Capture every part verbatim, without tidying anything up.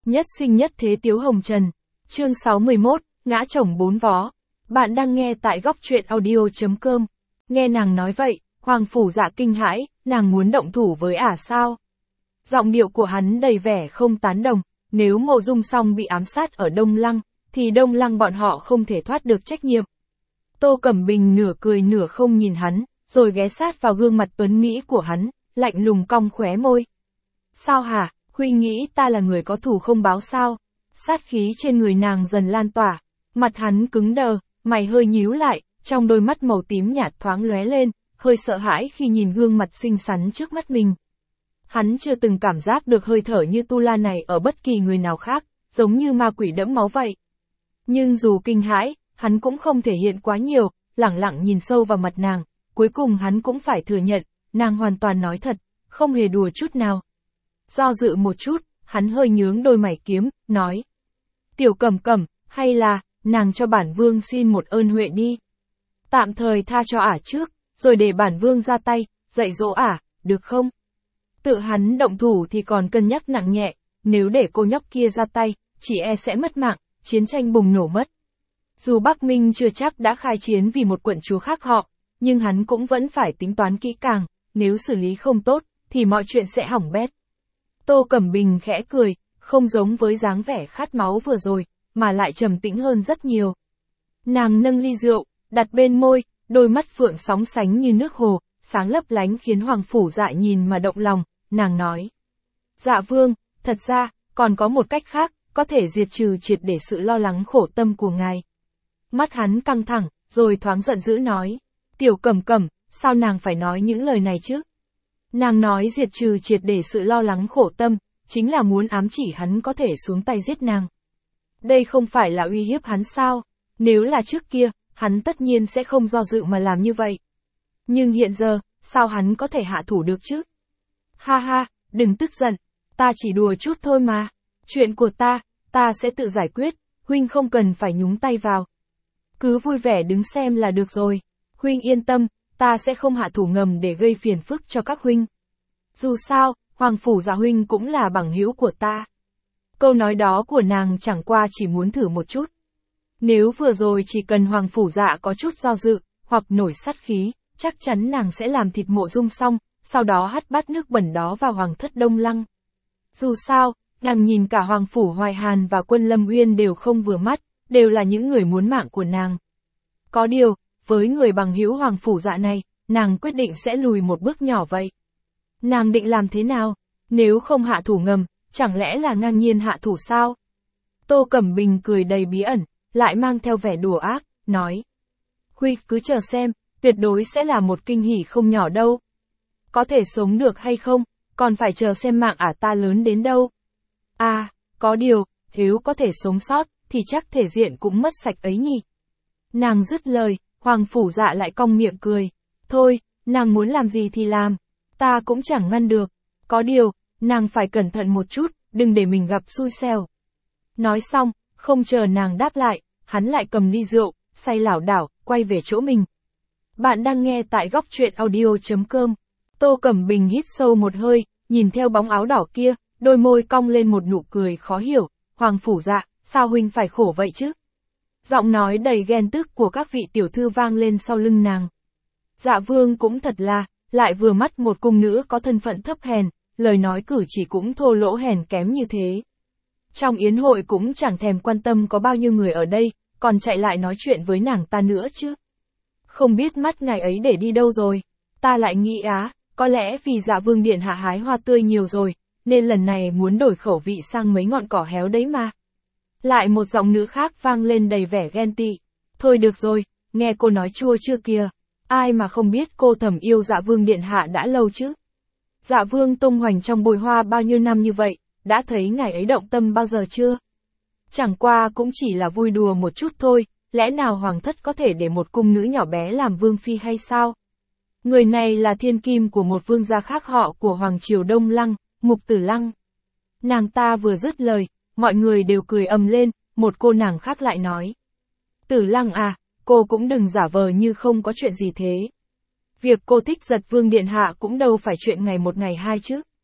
Nhất sinh nhất thế Tiếu Hồng Trần. Chương sáu mươi mốt, ngã chồng bốn vó. Bạn đang nghe tại góc truyện audio chấm com. Nghe nàng nói vậy, Hoàng Phủ Dạ kinh hãi, nàng muốn động thủ với ả sao? Giọng điệu của hắn đầy vẻ không tán đồng, nếu Mộ Dung Song bị ám sát ở Đông Lăng, thì Đông Lăng bọn họ không thể thoát được trách nhiệm. Tô Cẩm Bình nửa cười nửa không nhìn hắn, rồi ghé sát vào gương mặt tuấn mỹ của hắn, lạnh lùng cong khóe môi. Sao hả, Huynh nghĩ ta là người có thù không báo sao? Sát khí trên người nàng dần lan tỏa, mặt hắn cứng đờ, mày hơi nhíu lại, trong đôi mắt màu tím nhạt thoáng lóe lên, hơi sợ hãi khi nhìn gương mặt xinh xắn trước mắt mình. Hắn chưa từng cảm giác được hơi thở như Tu La này ở bất kỳ người nào khác, giống như ma quỷ đẫm máu vậy. Nhưng dù kinh hãi, hắn cũng không thể hiện quá nhiều, lẳng lặng nhìn sâu vào mặt nàng, cuối cùng hắn cũng phải thừa nhận, nàng hoàn toàn nói thật, không hề đùa chút nào. Do dự một chút, hắn hơi nhướng đôi mày kiếm, nói. Tiểu Cẩm Cẩm, hay là, nàng cho bản vương xin một ơn huệ đi. Tạm thời tha cho ả trước, rồi để bản vương ra tay, dạy dỗ ả, được không? Tự hắn động thủ thì còn cân nhắc nặng nhẹ, nếu để cô nhóc kia ra tay, chỉ e sẽ mất mạng, chiến tranh bùng nổ mất. Dù Bắc Minh chưa chắc đã khai chiến vì một quận chúa khác họ, nhưng hắn cũng vẫn phải tính toán kỹ càng, nếu xử lý không tốt, thì mọi chuyện sẽ hỏng bét. Tô Cẩm Bình khẽ cười, không giống với dáng vẻ khát máu vừa rồi, mà lại trầm tĩnh hơn rất nhiều. Nàng nâng ly rượu, đặt bên môi, đôi mắt phượng sóng sánh như nước hồ, sáng lấp lánh khiến Hoàng Phủ Dạ nhìn mà động lòng, nàng nói. Dạ vương, thật ra, còn có một cách khác, có thể diệt trừ triệt để sự lo lắng khổ tâm của ngài. Mắt hắn căng thẳng, rồi thoáng giận dữ nói. Tiểu Cẩm Cẩm, sao nàng phải nói những lời này chứ? Nàng nói diệt trừ triệt để sự lo lắng khổ tâm, chính là muốn ám chỉ hắn có thể xuống tay giết nàng. Đây không phải là uy hiếp hắn sao? Nếu là trước kia, hắn tất nhiên sẽ không do dự mà làm như vậy. Nhưng hiện giờ, sao hắn có thể hạ thủ được chứ? Ha ha, đừng tức giận, ta chỉ đùa chút thôi mà. Chuyện của ta, ta sẽ tự giải quyết, Huynh không cần phải nhúng tay vào. Cứ vui vẻ đứng xem là được rồi. Huynh yên tâm, ta sẽ không hạ thủ ngầm để gây phiền phức cho các huynh. Dù sao, Hoàng Phủ Dạ huynh cũng là bằng hữu của ta. Câu nói đó của nàng chẳng qua chỉ muốn thử một chút. Nếu vừa rồi chỉ cần Hoàng Phủ Dạ có chút do dự, hoặc nổi sát khí, chắc chắn nàng sẽ làm thịt Mộ Dung xong, sau đó hắt bát nước bẩn đó vào Hoàng thất Đông Lăng. Dù sao, nàng nhìn cả Hoàng Phủ Hoài Hàn và Quân Lâm Uyên đều không vừa mắt, đều là những người muốn mạng của nàng. Có điều, với người bằng hữu Hoàng Phủ Dạ này, nàng quyết định sẽ lùi một bước nhỏ vậy. Nàng định làm thế nào? Nếu không hạ thủ ngầm, chẳng lẽ là ngang nhiên hạ thủ sao? Tô Cẩm Bình cười đầy bí ẩn, lại mang theo vẻ đùa ác, nói. Huy cứ chờ xem, tuyệt đối sẽ là một kinh hỉ không nhỏ đâu. Có thể sống được hay không, còn phải chờ xem mạng ả ta lớn đến đâu. À, có điều, nếu có thể sống sót, thì chắc thể diện cũng mất sạch ấy nhỉ. Nàng dứt lời, Hoàng Phủ Dạ lại cong miệng cười. Thôi, nàng muốn làm gì thì làm, ta cũng chẳng ngăn được. Có điều, nàng phải cẩn thận một chút, đừng để mình gặp xui xẻo. Nói xong, không chờ nàng đáp lại, hắn lại cầm ly rượu, say lảo đảo, quay về chỗ mình. Bạn đang nghe tại góc truyện audio chấm com. Tô Cẩm Bình hít sâu một hơi, nhìn theo bóng áo đỏ kia, đôi môi cong lên một nụ cười khó hiểu. Hoàng Phủ Dạ, sao huynh phải khổ vậy chứ? Giọng nói đầy ghen tức của các vị tiểu thư vang lên sau lưng nàng. Dạ vương cũng thật là, lại vừa mắt một cung nữ có thân phận thấp hèn, lời nói cử chỉ cũng thô lỗ hèn kém như thế. Trong yến hội cũng chẳng thèm quan tâm có bao nhiêu người ở đây, còn chạy lại nói chuyện với nàng ta nữa chứ. Không biết mắt ngài ấy để đi đâu rồi, ta lại nghĩ á, có lẽ vì Dạ vương điện hạ hái hoa tươi nhiều rồi, nên lần này muốn đổi khẩu vị sang mấy ngọn cỏ héo đấy mà. Lại một giọng nữ khác vang lên đầy vẻ ghen tị. Thôi được rồi, nghe cô nói chua chưa kìa. Ai mà không biết cô thầm yêu Dạ vương điện hạ đã lâu chứ. Dạ vương tung hoành trong bụi hoa bao nhiêu năm như vậy, đã thấy ngài ấy động tâm bao giờ chưa? Chẳng qua cũng chỉ là vui đùa một chút thôi, lẽ nào hoàng thất có thể để một cung nữ nhỏ bé làm vương phi hay sao? Người này là thiên kim của một vương gia khác họ của Hoàng triều Đông Lăng, Mục Tử Lăng. Nàng ta vừa dứt lời, mọi người đều cười ầm lên, một cô nàng khác lại nói. Tử Lăng à, cô cũng đừng giả vờ như không có chuyện gì thế. Việc cô thích giật vương điện hạ cũng đâu phải chuyện ngày một ngày hai chứ.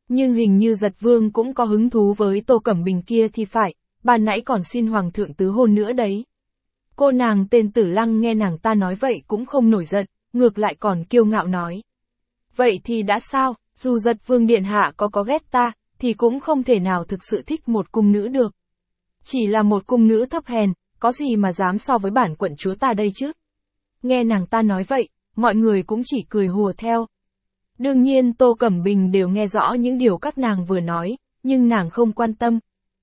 Nhưng hình như Giật Vương cũng có hứng thú với Tô Cẩm Bình kia thì phải, ban nãy còn xin Hoàng thượng tứ hôn nữa đấy. Cô nàng tên Tử Lăng nghe nàng ta nói vậy cũng không nổi giận, ngược lại còn kiêu ngạo nói. Vậy thì đã sao, dù Giật Vương điện hạ có có ghét ta, thì cũng không thể nào thực sự thích một cung nữ được. Chỉ là một cung nữ thấp hèn, có gì mà dám so với bản quận chúa ta đây chứ? Nghe nàng ta nói vậy, mọi người cũng chỉ cười hùa theo. Đương nhiên Tô Cẩm Bình đều nghe rõ những điều các nàng vừa nói, nhưng nàng không quan tâm.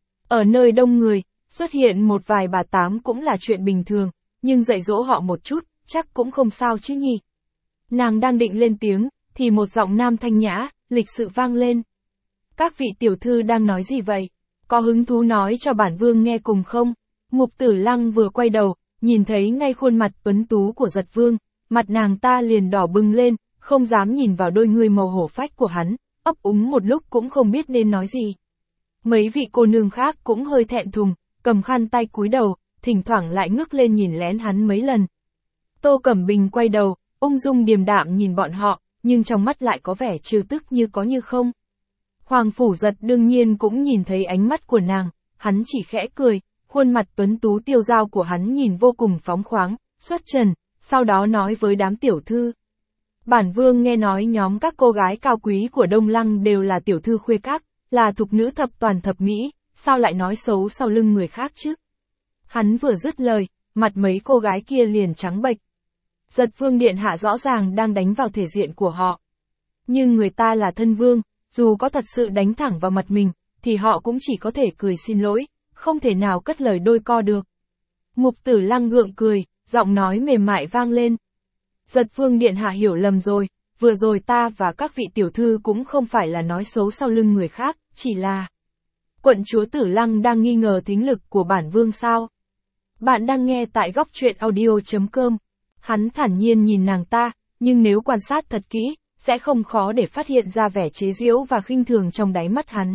Ở nơi đông người, xuất hiện một vài bà tám cũng là chuyện bình thường, nhưng dạy dỗ họ một chút, chắc cũng không sao chứ nhỉ. Nàng đang định lên tiếng, thì một giọng nam thanh nhã, lịch sự vang lên. Các vị tiểu thư đang nói gì vậy? Có hứng thú nói cho bản vương nghe cùng không? Mục Tử Lăng vừa quay đầu, nhìn thấy ngay khuôn mặt tuấn tú của Giật Vương, mặt nàng ta liền đỏ bừng lên, không dám nhìn vào đôi người màu hổ phách của hắn, ấp úng một lúc cũng không biết nên nói gì. Mấy vị cô nương khác cũng hơi thẹn thùng, cầm khăn tay cúi đầu, thỉnh thoảng lại ngước lên nhìn lén hắn mấy lần. Tô Cẩm Bình quay đầu, ung dung điềm đạm nhìn bọn họ, nhưng trong mắt lại có vẻ trêu tức như có như không. Hoàng Phủ Giật đương nhiên cũng nhìn thấy ánh mắt của nàng, hắn chỉ khẽ cười, khuôn mặt tuấn tú tiêu dao của hắn nhìn vô cùng phóng khoáng, xuất trần, sau đó nói với đám tiểu thư. Bản vương nghe nói nhóm các cô gái cao quý của Đông Lăng đều là tiểu thư khuê các, là thục nữ thập toàn thập mỹ, sao lại nói xấu sau lưng người khác chứ? Hắn vừa dứt lời, mặt mấy cô gái kia liền trắng bệch. Giật Vương điện hạ rõ ràng đang đánh vào thể diện của họ. Nhưng người ta là thân vương, dù có thật sự đánh thẳng vào mặt mình, thì họ cũng chỉ có thể cười xin lỗi, không thể nào cất lời đôi co được. Mục Tử Lăng gượng cười, giọng nói mềm mại vang lên. Giật Vương điện hạ hiểu lầm rồi, vừa rồi ta và các vị tiểu thư cũng không phải là nói xấu sau lưng người khác, chỉ là... Quận chúa Tử Lăng đang nghi ngờ thính lực của bản vương sao? Bạn đang nghe tại góc truyện audio chấm com. Hắn thản nhiên nhìn nàng ta, nhưng nếu quan sát thật kỹ, sẽ không khó để phát hiện ra vẻ chế giễu và khinh thường trong đáy mắt hắn.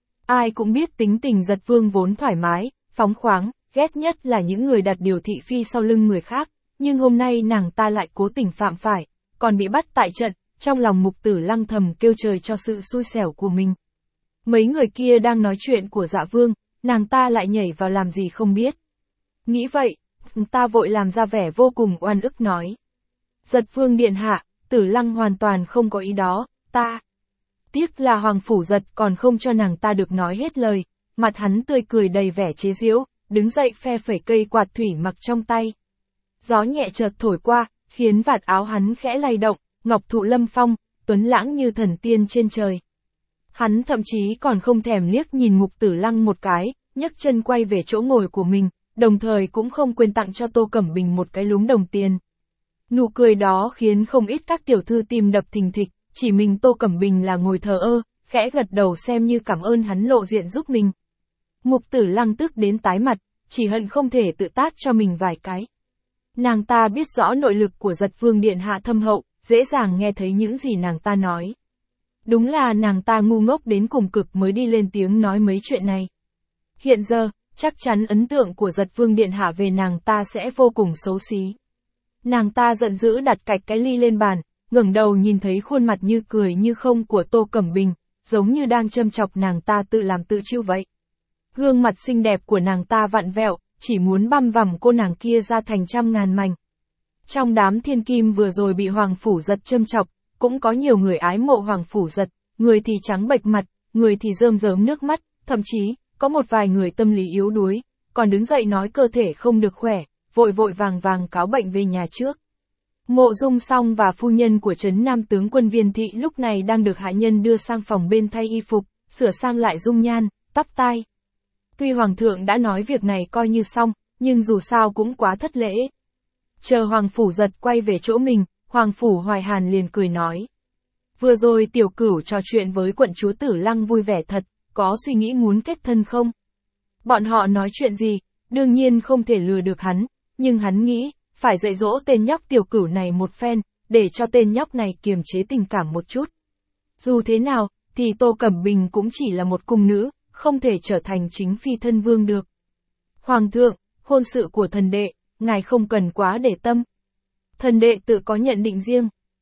Ai cũng biết tính tình Giật Vương vốn thoải mái, phóng khoáng, ghét nhất là những người đặt điều thị phi sau lưng người khác, nhưng hôm nay nàng ta lại cố tình phạm phải, còn bị bắt tại trận, trong lòng Mục Tử Lăng thầm kêu trời cho sự xui xẻo của mình. Mấy người kia đang nói chuyện của Dạ Vương, nàng ta lại nhảy vào làm gì không biết. Nghĩ vậy, ta vội làm ra vẻ vô cùng oan ức nói. Giật Vương điện hạ, Tử Lăng hoàn toàn không có ý đó, ta. Tiếc là Hoàng Phủ Giật còn không cho nàng ta được nói hết lời, mặt hắn tươi cười đầy vẻ chế giễu, đứng dậy phe phẩy cây quạt thủy mặc trong tay. Gió nhẹ chợt thổi qua, khiến vạt áo hắn khẽ lay động, ngọc thụ lâm phong, tuấn lãng như thần tiên trên trời. Hắn thậm chí còn không thèm liếc nhìn Mục Tử Lăng một cái, nhấc chân quay về chỗ ngồi của mình, đồng thời cũng không quên tặng cho Tô Cẩm Bình một cái lúm đồng tiền. Nụ cười đó khiến không ít các tiểu thư tim đập thình thịch, chỉ mình Tô Cẩm Bình là ngồi thờ ơ, khẽ gật đầu xem như cảm ơn hắn lộ diện giúp mình. Mục Tử Lăng tức đến tái mặt, chỉ hận không thể tự tát cho mình vài cái. Nàng ta biết rõ nội lực của Giật Vương điện hạ thâm hậu, dễ dàng nghe thấy những gì nàng ta nói. Đúng là nàng ta ngu ngốc đến cùng cực mới đi lên tiếng nói mấy chuyện này. Hiện giờ, chắc chắn ấn tượng của Giật Vương điện hạ về nàng ta sẽ vô cùng xấu xí. Nàng ta giận dữ đặt cạch cái ly lên bàn, ngẩng đầu nhìn thấy khuôn mặt như cười như không của Tô Cẩm Bình, giống như đang châm chọc nàng ta tự làm tự chịu vậy. Gương mặt xinh đẹp của nàng ta vặn vẹo, chỉ muốn băm vằm cô nàng kia ra thành trăm ngàn mảnh. Trong đám thiên kim vừa rồi bị Hoàng Phủ Giật châm chọc, cũng có nhiều người ái mộ Hoàng Phủ Giật, người thì trắng bệch mặt, người thì rơm rớm nước mắt, thậm chí, có một vài người tâm lý yếu đuối, còn đứng dậy nói cơ thể không được khỏe, vội vội vàng vàng cáo bệnh về nhà trước. Mộ Dung Song và phu nhân của trấn Nam tướng quân Viên Thị lúc này đang được hạ nhân đưa sang phòng bên thay y phục, sửa sang lại dung nhan, tóc tai. Tuy Hoàng thượng đã nói việc này coi như xong, nhưng dù sao cũng quá thất lễ. Chờ Hoàng Phủ Giật quay về chỗ mình, Hoàng Phủ Hoài Hàn liền cười nói. Vừa rồi tiểu cửu trò chuyện với quận chúa Tử Lăng vui vẻ thật, có suy nghĩ muốn kết thân không? Bọn họ nói chuyện gì, đương nhiên không thể lừa được hắn, nhưng hắn nghĩ, phải dạy dỗ tên nhóc tiểu cửu này một phen, để cho tên nhóc này kiềm chế tình cảm một chút. Dù thế nào, thì Tô Cẩm Bình cũng chỉ là một cung nữ, không thể trở thành chính phi thân vương được. Hoàng thượng, hôn sự của thần đệ, ngài không cần quá để tâm. Thần đệ tự có nhận định riêng.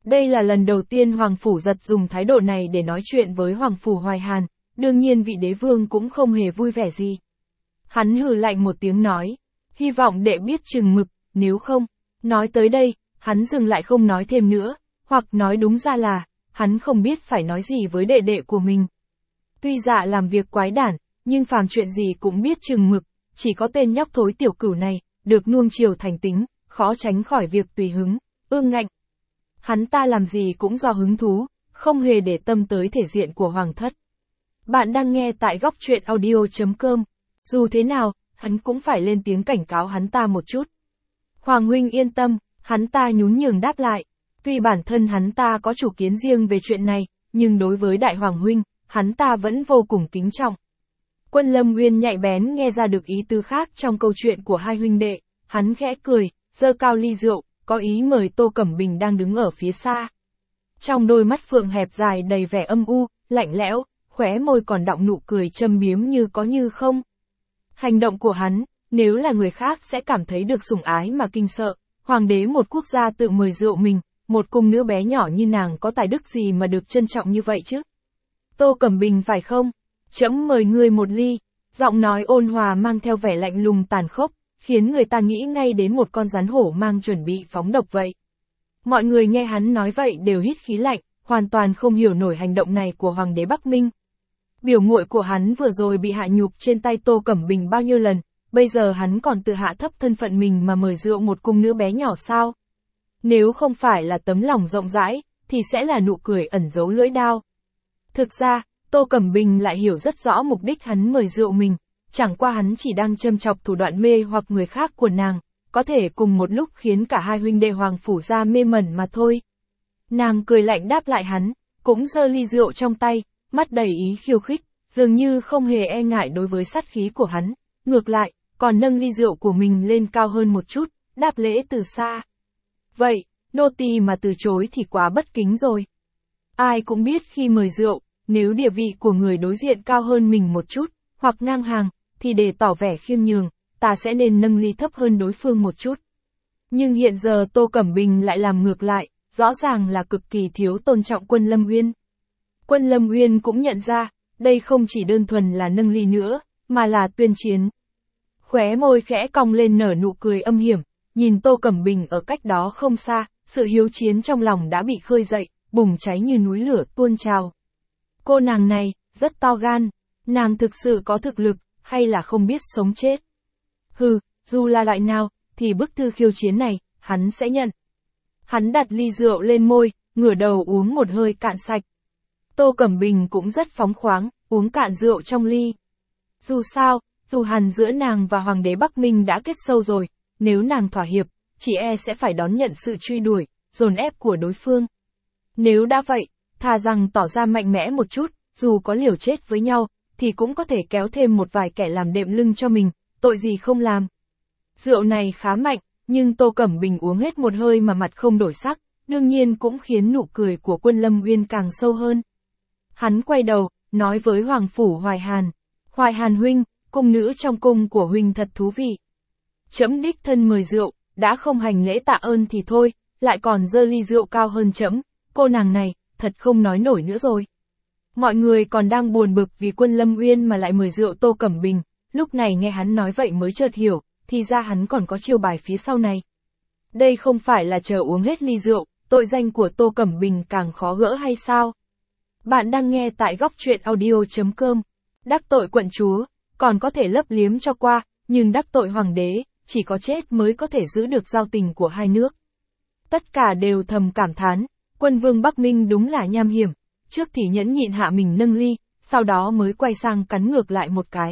Đây là lần đầu tiên Hoàng Phủ Giật dùng thái độ này để nói chuyện với Hoàng Phủ Hoài Hàn, đương nhiên vị đế vương cũng không hề vui vẻ gì. Hắn hừ lạnh một tiếng nói, hy vọng đệ biết chừng mực, nếu không, nói tới đây, hắn dừng lại không nói thêm nữa, hoặc nói đúng ra là, hắn không biết phải nói gì với đệ đệ của mình. Tuy dạ làm việc quái đản, nhưng phàm chuyện gì cũng biết chừng mực, chỉ có tên nhóc thối tiểu cửu này, được nuông chiều thành tính, khó tránh khỏi việc tùy hứng, ương ngạnh. Hắn ta làm gì cũng do hứng thú, không hề để tâm tới thể diện của hoàng thất. Bạn đang nghe tại góc truyện audio chấm com. Dù thế nào, hắn cũng phải lên tiếng cảnh cáo hắn ta một chút. Hoàng huynh yên tâm, hắn ta nhún nhường đáp lại. Tuy bản thân hắn ta có chủ kiến riêng về chuyện này, nhưng đối với đại hoàng huynh, hắn ta vẫn vô cùng kính trọng. Quân Lâm Nguyên nhạy bén nghe ra được ý tứ khác trong câu chuyện của hai huynh đệ, hắn khẽ cười, giơ cao ly rượu, có ý mời Tô Cẩm Bình đang đứng ở phía xa. Trong đôi mắt phượng hẹp dài đầy vẻ âm u, lạnh lẽo, khóe môi còn đọng nụ cười châm biếm như có như không. Hành động của hắn, nếu là người khác sẽ cảm thấy được sủng ái mà kinh sợ, hoàng đế một quốc gia tự mời rượu mình, một cung nữ bé nhỏ như nàng có tài đức gì mà được trân trọng như vậy chứ? Tô Cẩm Bình phải không? Trẫm mời ngươi một ly, giọng nói ôn hòa mang theo vẻ lạnh lùng tàn khốc, khiến người ta nghĩ ngay đến một con rắn hổ mang chuẩn bị phóng độc vậy. Mọi người nghe hắn nói vậy đều hít khí lạnh, hoàn toàn không hiểu nổi hành động này của Hoàng đế Bắc Minh. Biểu muội của hắn vừa rồi bị hạ nhục trên tay Tô Cẩm Bình bao nhiêu lần, bây giờ hắn còn tự hạ thấp thân phận mình mà mời rượu một cung nữ bé nhỏ sao? Nếu không phải là tấm lòng rộng rãi, thì sẽ là nụ cười ẩn giấu lưỡi đao. Thực ra, Tô Cẩm Bình lại hiểu rất rõ mục đích hắn mời rượu mình, chẳng qua hắn chỉ đang châm chọc thủ đoạn mê hoặc người khác của nàng, có thể cùng một lúc khiến cả hai huynh đệ Hoàng Phủ gia mê mẩn mà thôi. Nàng cười lạnh đáp lại hắn, cũng giơ ly rượu trong tay, mắt đầy ý khiêu khích, dường như không hề e ngại đối với sát khí của hắn, ngược lại, còn nâng ly rượu của mình lên cao hơn một chút, đáp lễ từ xa. Vậy, nô tỳ mà từ chối thì quá bất kính rồi. Ai cũng biết khi mời rượu, nếu địa vị của người đối diện cao hơn mình một chút, hoặc ngang hàng, thì để tỏ vẻ khiêm nhường, ta sẽ nên nâng ly thấp hơn đối phương một chút. Nhưng hiện giờ Tô Cẩm Bình lại làm ngược lại, rõ ràng là cực kỳ thiếu tôn trọng Quân Lâm Uyên. Quân Lâm Uyên cũng nhận ra, đây không chỉ đơn thuần là nâng ly nữa, mà là tuyên chiến. Khóe môi khẽ cong lên nở nụ cười âm hiểm, nhìn Tô Cẩm Bình ở cách đó không xa, sự hiếu chiến trong lòng đã bị khơi dậy, bùng cháy như núi lửa tuôn trào. Cô nàng này, rất to gan, nàng thực sự có thực lực, hay là không biết sống chết. Hừ, dù là loại nào, thì bức thư khiêu chiến này, hắn sẽ nhận. Hắn đặt ly rượu lên môi, ngửa đầu uống một hơi cạn sạch. Tô Cẩm Bình cũng rất phóng khoáng, uống cạn rượu trong ly. Dù sao, thù hằn giữa nàng và Hoàng đế Bắc Minh đã kết sâu rồi, nếu nàng thỏa hiệp, chỉ e sẽ phải đón nhận sự truy đuổi, dồn ép của đối phương. Nếu đã vậy, thà rằng tỏ ra mạnh mẽ một chút, dù có liều chết với nhau, thì cũng có thể kéo thêm một vài kẻ làm đệm lưng cho mình, tội gì không làm. Rượu này khá mạnh, nhưng Tô Cẩm Bình uống hết một hơi mà mặt không đổi sắc, đương nhiên cũng khiến nụ cười của Quân Lâm Uyên càng sâu hơn. Hắn quay đầu, nói với Hoàng Phủ Hoài Hàn, Hoài Hàn huynh, cung nữ trong cung của huynh thật thú vị. Trẫm đích thân mời rượu, đã không hành lễ tạ ơn thì thôi, lại còn giơ ly rượu cao hơn trẫm, cô nàng này, thật không nói nổi nữa rồi. Mọi người còn đang buồn bực vì Quân Lâm Uyên mà lại mời rượu Tô Cẩm Bình, lúc này nghe hắn nói vậy mới chợt hiểu, thì ra hắn còn có chiêu bài phía sau này. Đây không phải là chờ uống hết ly rượu, tội danh của Tô Cẩm Bình càng khó gỡ hay sao? Bạn đang nghe tại góc truyện audio chấm com. Đắc tội quận chúa, còn có thể lấp liếm cho qua, nhưng đắc tội hoàng đế, chỉ có chết mới có thể giữ được giao tình của hai nước. Tất cả đều thầm cảm thán, Quân vương Bắc Minh đúng là nham hiểm, trước thì nhẫn nhịn hạ mình nâng ly, sau đó mới quay sang cắn ngược lại một cái.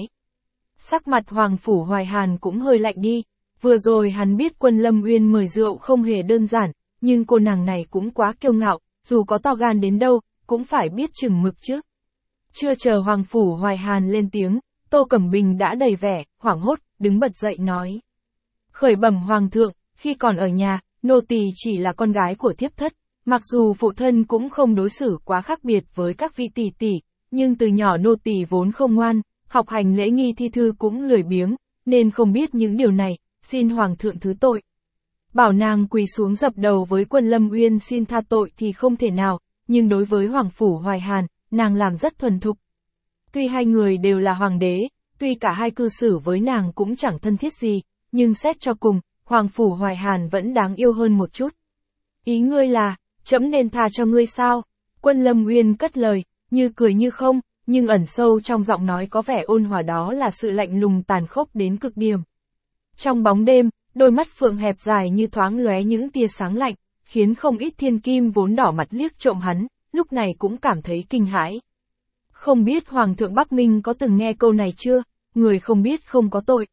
Sắc mặt Hoàng Phủ Hoài Hàn cũng hơi lạnh đi, vừa rồi hắn biết Quân Lâm Uyên mời rượu không hề đơn giản, nhưng cô nàng này cũng quá kiêu ngạo, dù có to gan đến đâu, cũng phải biết chừng mực chứ. Chưa chờ Hoàng Phủ Hoài Hàn lên tiếng, Tô Cẩm Bình đã đầy vẻ, hoảng hốt, đứng bật dậy nói. Khởi bẩm Hoàng thượng, khi còn ở nhà, nô tỳ chỉ là con gái của thiếp thất, mặc dù phụ thân cũng không đối xử quá khác biệt với các vị tỷ tỷ, nhưng từ nhỏ nô tỳ vốn không ngoan, học hành lễ nghi thi thư cũng lười biếng, nên không biết những điều này, xin Hoàng thượng thứ tội. bảo nàng quỳ xuống dập đầu với Quân Lâm Uyên xin tha tội thì không thể nào, nhưng đối với Hoàng Phủ Hoài Hàn, nàng làm rất thuần thục. Tuy hai người đều là hoàng đế, tuy cả hai cư xử với nàng cũng chẳng thân thiết gì, nhưng xét cho cùng, Hoàng Phủ Hoài Hàn vẫn đáng yêu hơn một chút. Ý ngươi là, trẫm nên tha cho ngươi sao? Quân Lâm Uyên cất lời, như cười như không, nhưng ẩn sâu trong giọng nói có vẻ ôn hòa đó là sự lạnh lùng tàn khốc đến cực điểm. Trong bóng đêm, đôi mắt phượng hẹp dài như thoáng lóe những tia sáng lạnh, khiến không ít thiên kim vốn đỏ mặt liếc trộm hắn, lúc này cũng cảm thấy kinh hãi. Không biết Hoàng thượng Bắc Minh có từng nghe câu này chưa, người không biết không có tội.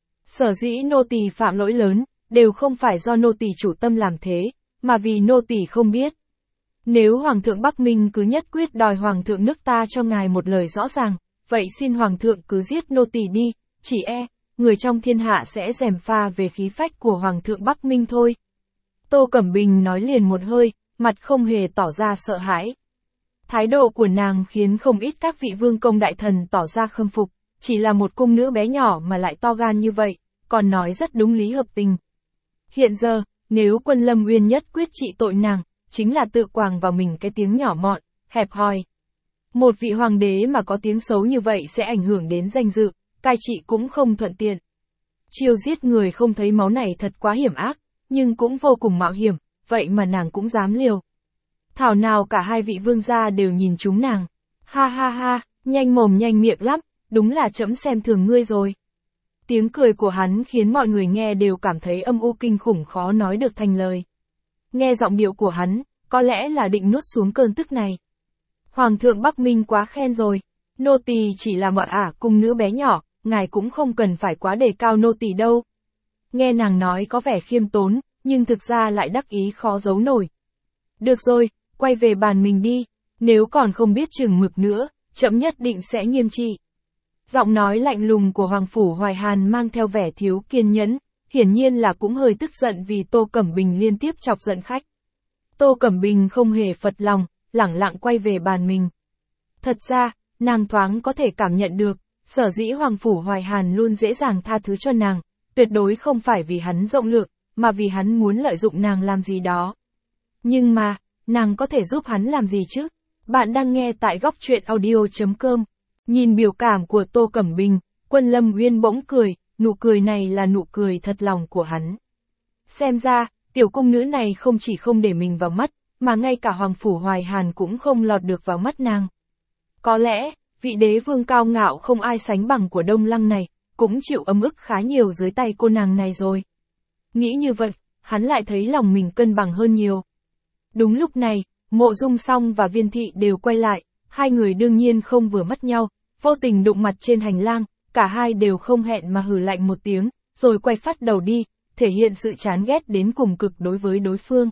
Sở dĩ nô tỳ phạm lỗi lớn, đều không phải do nô tỳ chủ tâm làm thế, mà vì nô tỳ không biết. Nếu Hoàng thượng Bắc Minh cứ nhất quyết đòi Hoàng thượng nước ta cho ngài một lời rõ ràng, vậy xin Hoàng thượng cứ giết nô tỳ đi, chỉ e, người trong thiên hạ sẽ gièm pha về khí phách của Hoàng thượng Bắc Minh thôi. Tô Cẩm Bình nói liền một hơi, mặt không hề tỏ ra sợ hãi. Thái độ của nàng khiến không ít các vị vương công đại thần tỏ ra khâm phục, chỉ là một cung nữ bé nhỏ mà lại to gan như vậy, còn nói rất đúng lý hợp tình. Hiện giờ, nếu Quân Lâm Uyên nhất quyết trị tội nàng, chính là tự quàng vào mình cái tiếng nhỏ mọn, hẹp hòi. Một vị hoàng đế mà có tiếng xấu như vậy sẽ ảnh hưởng đến danh dự, cai trị cũng không thuận tiện. Chiêu giết người không thấy máu này thật quá hiểm ác, nhưng cũng vô cùng mạo hiểm, vậy mà nàng cũng dám liều. Thảo nào cả hai vị vương gia đều nhìn chúng nàng. Ha ha ha, nhanh mồm nhanh miệng lắm, đúng là trẫm xem thường ngươi rồi. Tiếng cười của hắn khiến mọi người nghe đều cảm thấy âm u kinh khủng khó nói được thành lời. Nghe giọng điệu của hắn, có lẽ là định nuốt xuống cơn tức này. Hoàng thượng Bắc Minh quá khen rồi, nô tỳ chỉ là một ả cung nữ bé nhỏ, ngài cũng không cần phải quá đề cao nô tỳ đâu. Nghe nàng nói có vẻ khiêm tốn, nhưng thực ra lại đắc ý khó giấu nổi. Được rồi, quay về bàn mình đi, nếu còn không biết chừng mực nữa, trẫm nhất định sẽ nghiêm trị. Giọng nói lạnh lùng của Hoàng Phủ Hoài Hàn mang theo vẻ thiếu kiên nhẫn, hiển nhiên là cũng hơi tức giận vì Tô Cẩm Bình liên tiếp chọc giận khách. Tô Cẩm Bình không hề phật lòng, lẳng lặng quay về bàn mình. Thật ra, nàng thoáng có thể cảm nhận được, sở dĩ Hoàng Phủ Hoài Hàn luôn dễ dàng tha thứ cho nàng, tuyệt đối không phải vì hắn rộng lượng, mà vì hắn muốn lợi dụng nàng làm gì đó. Nhưng mà, nàng có thể giúp hắn làm gì chứ? Bạn đang nghe tại góc truyện audio chấm com. Nhìn biểu cảm của Tô Cẩm Bình, Quân Lâm Uyên bỗng cười, nụ cười này là nụ cười thật lòng của hắn. Xem ra, tiểu cung nữ này không chỉ không để mình vào mắt, mà ngay cả Hoàng Phủ Hoài Hàn cũng không lọt được vào mắt nàng. Có lẽ, vị đế vương cao ngạo không ai sánh bằng của Đông Lăng này, cũng chịu ấm ức khá nhiều dưới tay cô nàng này rồi. Nghĩ như vậy, hắn lại thấy lòng mình cân bằng hơn nhiều. Đúng lúc này, Mộ Dung Song và Viên Thị đều quay lại, hai người đương nhiên không vừa mắt nhau, vô tình đụng mặt trên hành lang, cả hai đều không hẹn mà hừ lạnh một tiếng, rồi quay phát đầu đi, thể hiện sự chán ghét đến cùng cực đối với đối phương.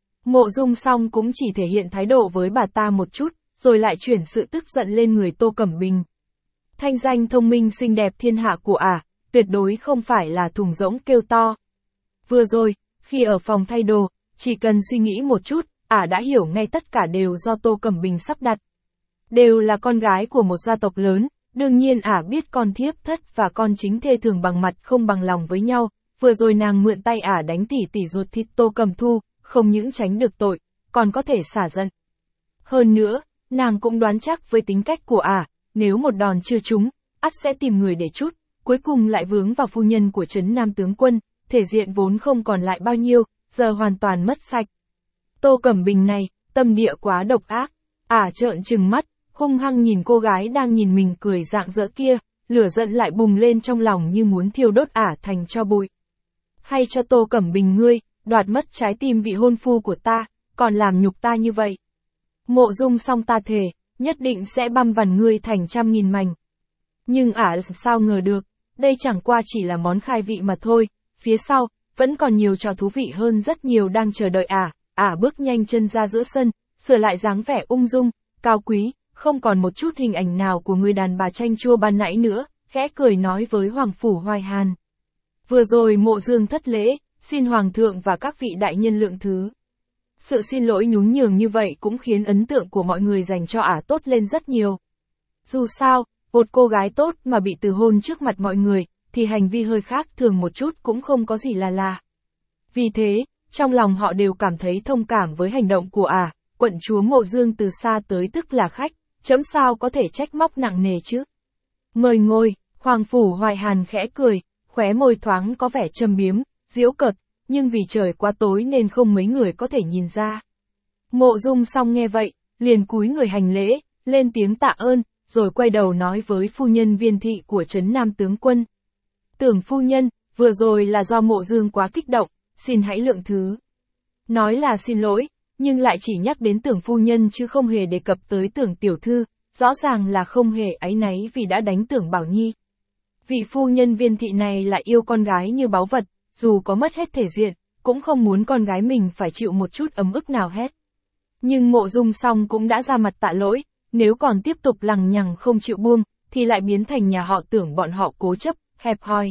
Mộ Dung Song cũng chỉ thể hiện thái độ với bà ta một chút, rồi lại chuyển sự tức giận lên người Tô Cẩm Bình. Thanh danh thông minh xinh đẹp thiên hạ của ả, tuyệt đối không phải là thùng rỗng kêu to. Vừa rồi, khi ở phòng thay đồ, chỉ cần suy nghĩ một chút, ả đã hiểu ngay tất cả đều do Tô Cẩm Bình sắp đặt. Đều là con gái của một gia tộc lớn, đương nhiên ả biết con thiếp thất và con chính thê thường bằng mặt không bằng lòng với nhau, vừa rồi nàng mượn tay ả đánh tỉ tỉ ruột thịt Tô Cẩm Thu, không những tránh được tội, còn có thể xả giận. Hơn nữa, nàng cũng đoán chắc với tính cách của ả, nếu một đòn chưa trúng, ắt sẽ tìm người để trút, cuối cùng lại vướng vào phu nhân của Trấn Nam tướng quân, thể diện vốn không còn lại bao nhiêu, giờ hoàn toàn mất sạch. Tô Cẩm Bình này, tâm địa quá độc ác, ả trợn trừng mắt, hung hăng nhìn cô gái đang nhìn mình cười rạng rỡ kia, lửa giận lại bùng lên trong lòng như muốn thiêu đốt ả thành tro bụi. Hay cho Tô Cẩm Bình ngươi, đoạt mất trái tim vị hôn phu của ta, còn làm nhục ta như vậy. Mộ Dung Song ta thề, nhất định sẽ băm vằn ngươi thành trăm nghìn mảnh. Nhưng ả sao ngờ được, đây chẳng qua chỉ là món khai vị mà thôi, phía sau, vẫn còn nhiều trò thú vị hơn rất nhiều đang chờ đợi ả, ả bước nhanh chân ra giữa sân, sửa lại dáng vẻ ung dung, cao quý, không còn một chút hình ảnh nào của người đàn bà chanh chua ban nãy nữa, khẽ cười nói với Hoàng Phủ Hoài Hàn. Vừa rồi Mộ Dương thất lễ, xin Hoàng thượng và các vị đại nhân lượng thứ. Sự xin lỗi nhún nhường như vậy cũng khiến ấn tượng của mọi người dành cho ả tốt lên rất nhiều. Dù sao, một cô gái tốt mà bị từ hôn trước mặt mọi người, thì hành vi hơi khác thường một chút cũng không có gì là lạ. Vì thế, trong lòng họ đều cảm thấy thông cảm với hành động của ả, quận chúa Mộ Dương từ xa tới tức là khách, chấm sao có thể trách móc nặng nề chứ. Mời ngồi, Hoàng Phủ Hoài Hàn khẽ cười, khóe môi thoáng có vẻ châm biếm, giễu cợt, nhưng vì trời quá tối nên không mấy người có thể nhìn ra. Mộ Dung Song nghe vậy, liền cúi người hành lễ, lên tiếng tạ ơn, rồi quay đầu nói với phu nhân Viên thị của trấn Nam tướng quân. Tưởng phu nhân, vừa rồi là do Mộ Dương quá kích động, xin hãy lượng thứ. Nói là xin lỗi, nhưng lại chỉ nhắc đến Tưởng phu nhân chứ không hề đề cập tới Tưởng tiểu thư, rõ ràng là không hề áy náy vì đã đánh Tưởng Bảo Nhi. Vị phu nhân Viên thị này lại yêu con gái như báu vật, dù có mất hết thể diện, cũng không muốn con gái mình phải chịu một chút ấm ức nào hết. Nhưng Mộ Dung Song cũng đã ra mặt tạ lỗi, nếu còn tiếp tục lằng nhằng không chịu buông, thì lại biến thành nhà họ Tưởng bọn họ cố chấp, hẹp hòi.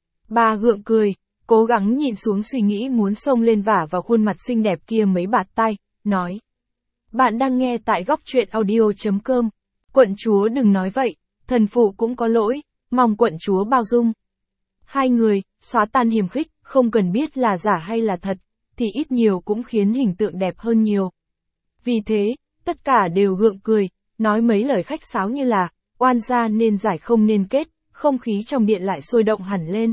Bà gượng cười, cố gắng nhìn xuống suy nghĩ muốn xông lên vả vào khuôn mặt xinh đẹp kia mấy bạt tai, nói. Bạn đang nghe tại góc truyện audio chấm com. Quận chúa đừng nói vậy, thần phụ cũng có lỗi, mong quận chúa bao dung. Hai người, xóa tan hiềm khích, không cần biết là giả hay là thật, thì ít nhiều cũng khiến hình tượng đẹp hơn nhiều. Vì thế, tất cả đều gượng cười, nói mấy lời khách sáo như là, oan gia nên giải không nên kết, không khí trong điện lại sôi động hẳn lên.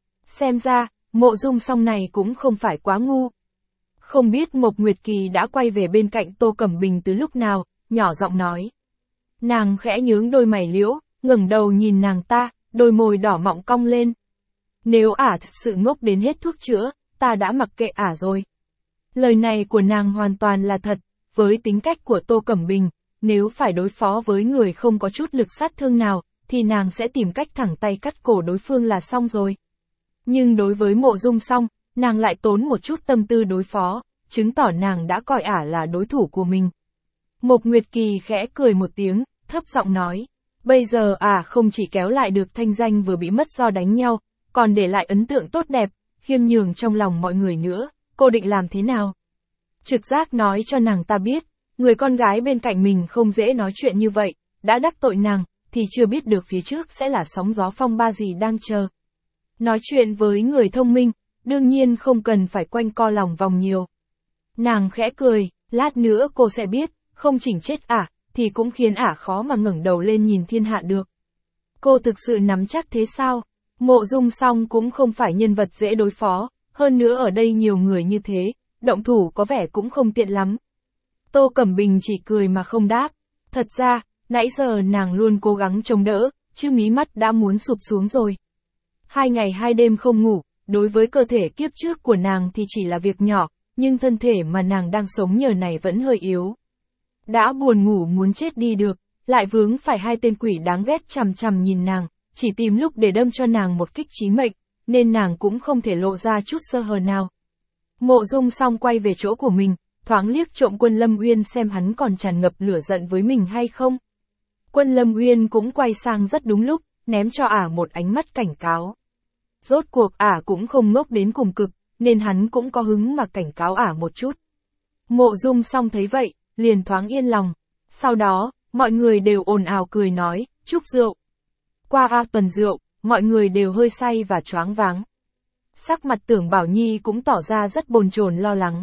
Xem ra, Mộ Dung Song này cũng không phải quá ngu. Không biết Mộc Nguyệt Kỳ đã quay về bên cạnh Tô Cẩm Bình từ lúc nào, nhỏ giọng nói. Nàng khẽ nhướng đôi mày liễu, ngẩng đầu nhìn nàng ta, đôi môi đỏ mọng cong lên. Nếu ả thật sự ngốc đến hết thuốc chữa, ta đã mặc kệ ả rồi. Lời này của nàng hoàn toàn là thật, với tính cách của Tô Cẩm Bình, nếu phải đối phó với người không có chút lực sát thương nào, thì nàng sẽ tìm cách thẳng tay cắt cổ đối phương là xong rồi. Nhưng đối với Mộ Dung Song, nàng lại tốn một chút tâm tư đối phó, chứng tỏ nàng đã coi ả là đối thủ của mình. Mộc Nguyệt Kỳ khẽ cười một tiếng, thấp giọng nói, bây giờ ả không chỉ kéo lại được thanh danh vừa bị mất do đánh nhau, còn để lại ấn tượng tốt đẹp, khiêm nhường trong lòng mọi người nữa, cô định làm thế nào? Trực giác nói cho nàng ta biết, người con gái bên cạnh mình không dễ nói chuyện như vậy, đã đắc tội nàng, thì chưa biết được phía trước sẽ là sóng gió phong ba gì đang chờ. Nói chuyện với người thông minh, đương nhiên không cần phải quanh co lòng vòng nhiều. Nàng khẽ cười, lát nữa cô sẽ biết, không chỉnh chết ả, thì cũng khiến ả khó mà ngẩng đầu lên nhìn thiên hạ được. Cô thực sự nắm chắc thế sao? Mộ Dung Song cũng không phải nhân vật dễ đối phó, hơn nữa ở đây nhiều người như thế, động thủ có vẻ cũng không tiện lắm. Tô Cẩm Bình chỉ cười mà không đáp. Thật ra, nãy giờ nàng luôn cố gắng chống đỡ, chứ mí mắt đã muốn sụp xuống rồi. Hai ngày hai đêm không ngủ, đối với cơ thể kiếp trước của nàng thì chỉ là việc nhỏ, nhưng thân thể mà nàng đang sống nhờ này vẫn hơi yếu. Đã buồn ngủ muốn chết đi được, lại vướng phải hai tên quỷ đáng ghét chằm chằm nhìn nàng, chỉ tìm lúc để đâm cho nàng một kích chí mệnh, nên nàng cũng không thể lộ ra chút sơ hở nào. Mộ Dung Song quay về chỗ của mình, thoáng liếc trộm Quân Lâm Uyên xem hắn còn tràn ngập lửa giận với mình hay không. Quân Lâm Uyên cũng quay sang rất đúng lúc, ném cho ả một ánh mắt cảnh cáo. Rốt cuộc ả cũng không ngốc đến cùng cực, nên hắn cũng có hứng mà cảnh cáo ả một chút. Mộ Dung Song thấy vậy, liền thoáng yên lòng. Sau đó, mọi người đều ồn ào cười nói, chúc rượu. Qua a tuần rượu, mọi người đều hơi say và choáng váng. Sắc mặt Tưởng Bảo Nhi cũng tỏ ra rất bồn chồn lo lắng.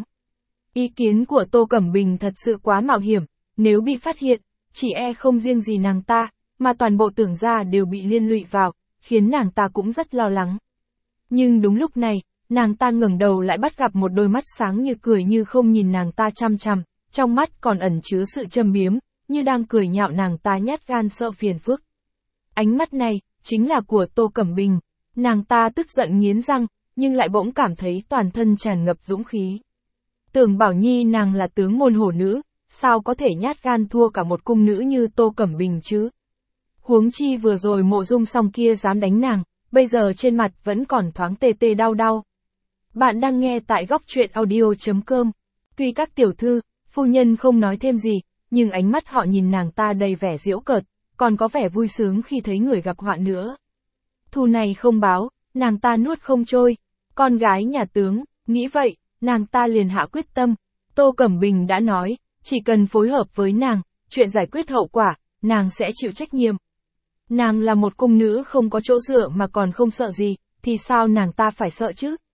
Ý kiến của Tô Cẩm Bình thật sự quá mạo hiểm, nếu bị phát hiện, chỉ e không riêng gì nàng ta, mà toàn bộ Tưởng gia đều bị liên lụy vào, khiến nàng ta cũng rất lo lắng. Nhưng đúng lúc này, nàng ta ngẩng đầu lại bắt gặp một đôi mắt sáng như cười như không nhìn nàng ta chăm chăm, trong mắt còn ẩn chứa sự châm biếm, như đang cười nhạo nàng ta nhát gan sợ phiền phức. Ánh mắt này, chính là của Tô Cẩm Bình, nàng ta tức giận nghiến răng, nhưng lại bỗng cảm thấy toàn thân tràn ngập dũng khí. Tưởng Bảo Nhi nàng là tướng môn hổ nữ, sao có thể nhát gan thua cả một cung nữ như Tô Cẩm Bình chứ? Huống chi vừa rồi Mộ Dung Song kia dám đánh nàng, bây giờ trên mặt vẫn còn thoáng tê tê đau đau. Bạn đang nghe tại góc truyện audio chấm com. Tuy các tiểu thư, phu nhân không nói thêm gì, nhưng ánh mắt họ nhìn nàng ta đầy vẻ giễu cợt, còn có vẻ vui sướng khi thấy người gặp họa nữa. Thù này không báo, nàng ta nuốt không trôi. Con gái nhà tướng, nghĩ vậy, nàng ta liền hạ quyết tâm. Tô Cẩm Bình đã nói, chỉ cần phối hợp với nàng, chuyện giải quyết hậu quả, nàng sẽ chịu trách nhiệm. Nàng là một cung nữ không có chỗ dựa mà còn không sợ gì, thì sao nàng ta phải sợ chứ?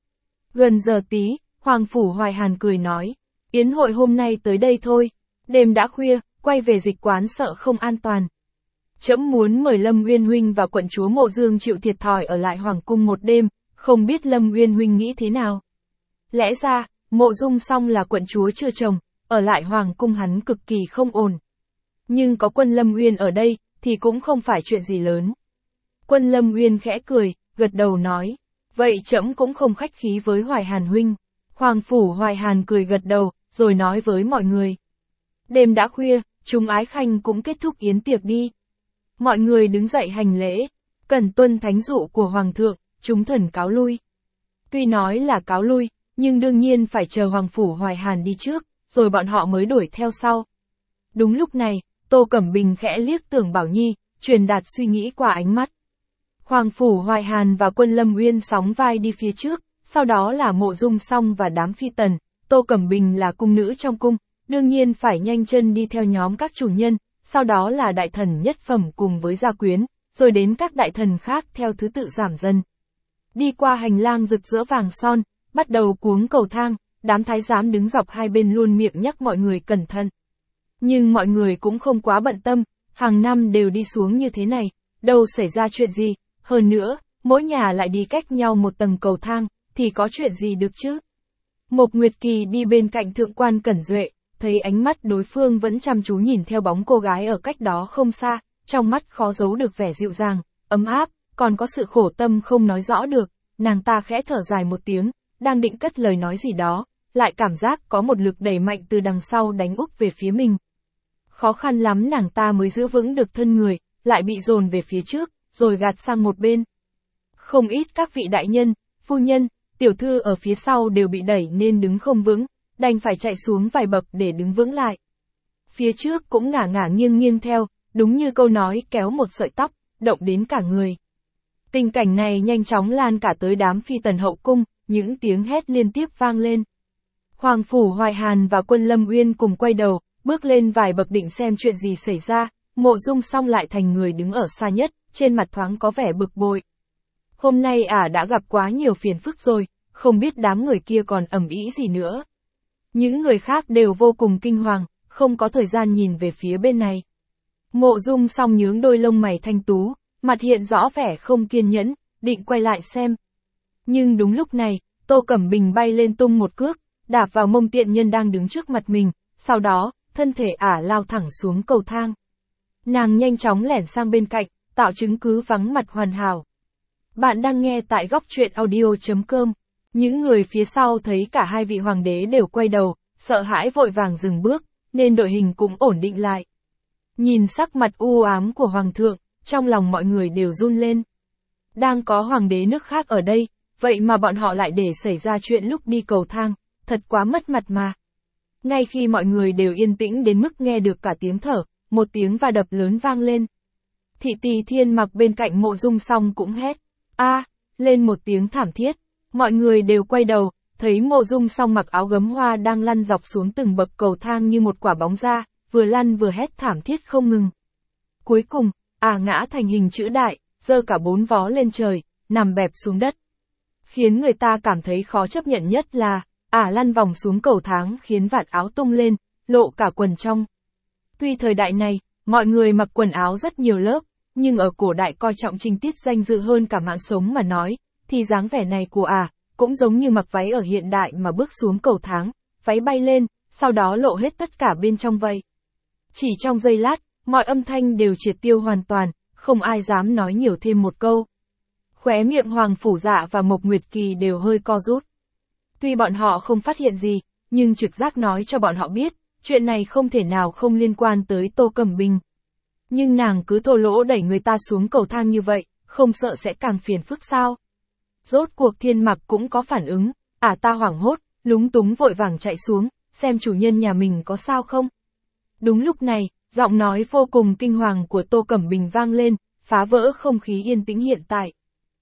Gần giờ tí, Hoàng Phủ Hoài Hàn cười nói, yến hội hôm nay tới đây thôi, đêm đã khuya, quay về dịch quán sợ không an toàn. Trẫm muốn mời Lâm Uyên Huynh và quận chúa Mộ Dương chịu thiệt thòi ở lại Hoàng cung một đêm, không biết Lâm Uyên Huynh nghĩ thế nào? Lẽ ra, Mộ Dung Song là quận chúa chưa chồng, ở lại Hoàng cung hắn cực kỳ không ổn. Nhưng có quân Lâm Uyên ở đây, thì cũng không phải chuyện gì lớn. Quân Lâm Uyên khẽ cười, gật đầu nói, vậy trẫm cũng không khách khí với Hoài Hàn Huynh. Hoàng Phủ Hoài Hàn cười gật đầu, rồi nói với mọi người. Đêm đã khuya, chúng ái khanh cũng kết thúc yến tiệc đi. Mọi người đứng dậy hành lễ, cần tuân thánh dụ của Hoàng thượng, chúng thần cáo lui. Tuy nói là cáo lui, nhưng đương nhiên phải chờ Hoàng Phủ Hoài Hàn đi trước, rồi bọn họ mới đuổi theo sau. Đúng lúc này, Tô Cẩm Bình khẽ liếc Tưởng Bảo Nhi, truyền đạt suy nghĩ qua ánh mắt. Hoàng Phủ Hoài Hàn và quân Lâm Uyên sóng vai đi phía trước, sau đó là Mộ Dung Song và đám phi tần, Tô Cẩm Bình là cung nữ trong cung, đương nhiên phải nhanh chân đi theo nhóm các chủ nhân, sau đó là đại thần nhất phẩm cùng với gia quyến, rồi đến các đại thần khác theo thứ tự giảm dần. Đi qua hành lang rực rỡ vàng son, bắt đầu cuống cầu thang, đám thái giám đứng dọc hai bên luôn miệng nhắc mọi người cẩn thận. Nhưng mọi người cũng không quá bận tâm, hàng năm đều đi xuống như thế này, đâu xảy ra chuyện gì, hơn nữa, mỗi nhà lại đi cách nhau một tầng cầu thang, thì có chuyện gì được chứ? Mộc Nguyệt Kỳ đi bên cạnh thượng quan Cẩn Duệ, thấy ánh mắt đối phương vẫn chăm chú nhìn theo bóng cô gái ở cách đó không xa, trong mắt khó giấu được vẻ dịu dàng, ấm áp, còn có sự khổ tâm không nói rõ được, nàng ta khẽ thở dài một tiếng, đang định cất lời nói gì đó, lại cảm giác có một lực đẩy mạnh từ đằng sau đánh úp về phía mình. Khó khăn lắm nàng ta mới giữ vững được thân người, lại bị dồn về phía trước, rồi gạt sang một bên. Không ít các vị đại nhân, phu nhân, tiểu thư ở phía sau đều bị đẩy nên đứng không vững, đành phải chạy xuống vài bậc để đứng vững lại. Phía trước cũng ngả ngả nghiêng nghiêng theo, đúng như câu nói kéo một sợi tóc, động đến cả người. Tình cảnh này nhanh chóng lan cả tới đám phi tần hậu cung, những tiếng hét liên tiếp vang lên. Hoàng Phủ Hoài Hàn và quân Lâm Uyên cùng quay đầu, bước lên vài bậc định xem chuyện gì xảy ra, Mộ Dung Song lại thành người đứng ở xa nhất, trên mặt thoáng có vẻ bực bội. Hôm nay ả à đã gặp quá nhiều phiền phức rồi, không biết đám người kia còn ầm ĩ gì nữa. Những người khác đều vô cùng kinh hoàng, không có thời gian nhìn về phía bên này. Mộ Dung Song nhướng đôi lông mày thanh tú, mặt hiện rõ vẻ không kiên nhẫn, định quay lại xem. Nhưng đúng lúc này, Tô Cẩm Bình bay lên tung một cước, đạp vào mông tiện nhân đang đứng trước mặt mình, sau đó, thân thể ả lao thẳng xuống cầu thang. Nàng nhanh chóng lẻn sang bên cạnh, tạo chứng cứ vắng mặt hoàn hảo. Bạn đang nghe tại góc truyện audio chấm com. Những người phía sau thấy cả hai vị hoàng đế đều quay đầu, sợ hãi vội vàng dừng bước, nên đội hình cũng ổn định lại. Nhìn sắc mặt u ám của hoàng thượng, trong lòng mọi người đều run lên. Đang có hoàng đế nước khác ở đây, vậy mà bọn họ lại để xảy ra chuyện lúc đi cầu thang, thật quá mất mặt mà. Ngay khi mọi người đều yên tĩnh đến mức nghe được cả tiếng thở, một tiếng va đập lớn vang lên. Thị Tỳ Thiên Mặc bên cạnh Mộ Dung Song cũng hét, a, lên một tiếng thảm thiết. Mọi người đều quay đầu, thấy Mộ Dung Song mặc áo gấm hoa đang lăn dọc xuống từng bậc cầu thang như một quả bóng ra, vừa lăn vừa hét thảm thiết không ngừng. Cuối cùng, ả à ngã thành hình chữ đại, giơ cả bốn vó lên trời, nằm bẹp xuống đất. Khiến người ta cảm thấy khó chấp nhận nhất là, ả à lăn vòng xuống cầu thang khiến vạt áo tung lên, lộ cả quần trong. Tuy thời đại này, mọi người mặc quần áo rất nhiều lớp, nhưng ở cổ đại coi trọng trinh tiết danh dự hơn cả mạng sống mà nói, thì dáng vẻ này của ả, à, cũng giống như mặc váy ở hiện đại mà bước xuống cầu thang, váy bay lên, sau đó lộ hết tất cả bên trong vậy. Chỉ trong giây lát, mọi âm thanh đều triệt tiêu hoàn toàn, không ai dám nói nhiều thêm một câu. Khóe miệng Hoàng Phủ Dạ và Mộc Nguyệt Kỳ đều hơi co rút. Tuy bọn họ không phát hiện gì, nhưng trực giác nói cho bọn họ biết, chuyện này không thể nào không liên quan tới Tô Cẩm Bình. Nhưng nàng cứ thô lỗ đẩy người ta xuống cầu thang như vậy, không sợ sẽ càng phiền phức sao? Rốt cuộc Thiên Mặc cũng có phản ứng, ả à ta hoảng hốt, lúng túng vội vàng chạy xuống, xem chủ nhân nhà mình có sao không. Đúng lúc này, giọng nói vô cùng kinh hoàng của Tô Cẩm Bình vang lên, phá vỡ không khí yên tĩnh hiện tại.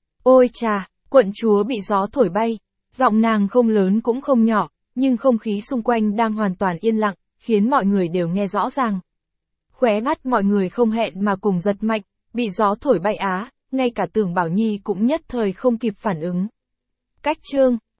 Ôi chà, quận chúa bị gió thổi bay, giọng nàng không lớn cũng không nhỏ, nhưng không khí xung quanh đang hoàn toàn yên lặng, khiến mọi người đều nghe rõ ràng. Khóe mắt mọi người không hẹn mà cùng giật mạnh, bị gió thổi bay á, ngay cả Tưởng Bảo Nhi cũng nhất thời không kịp phản ứng. Cách chương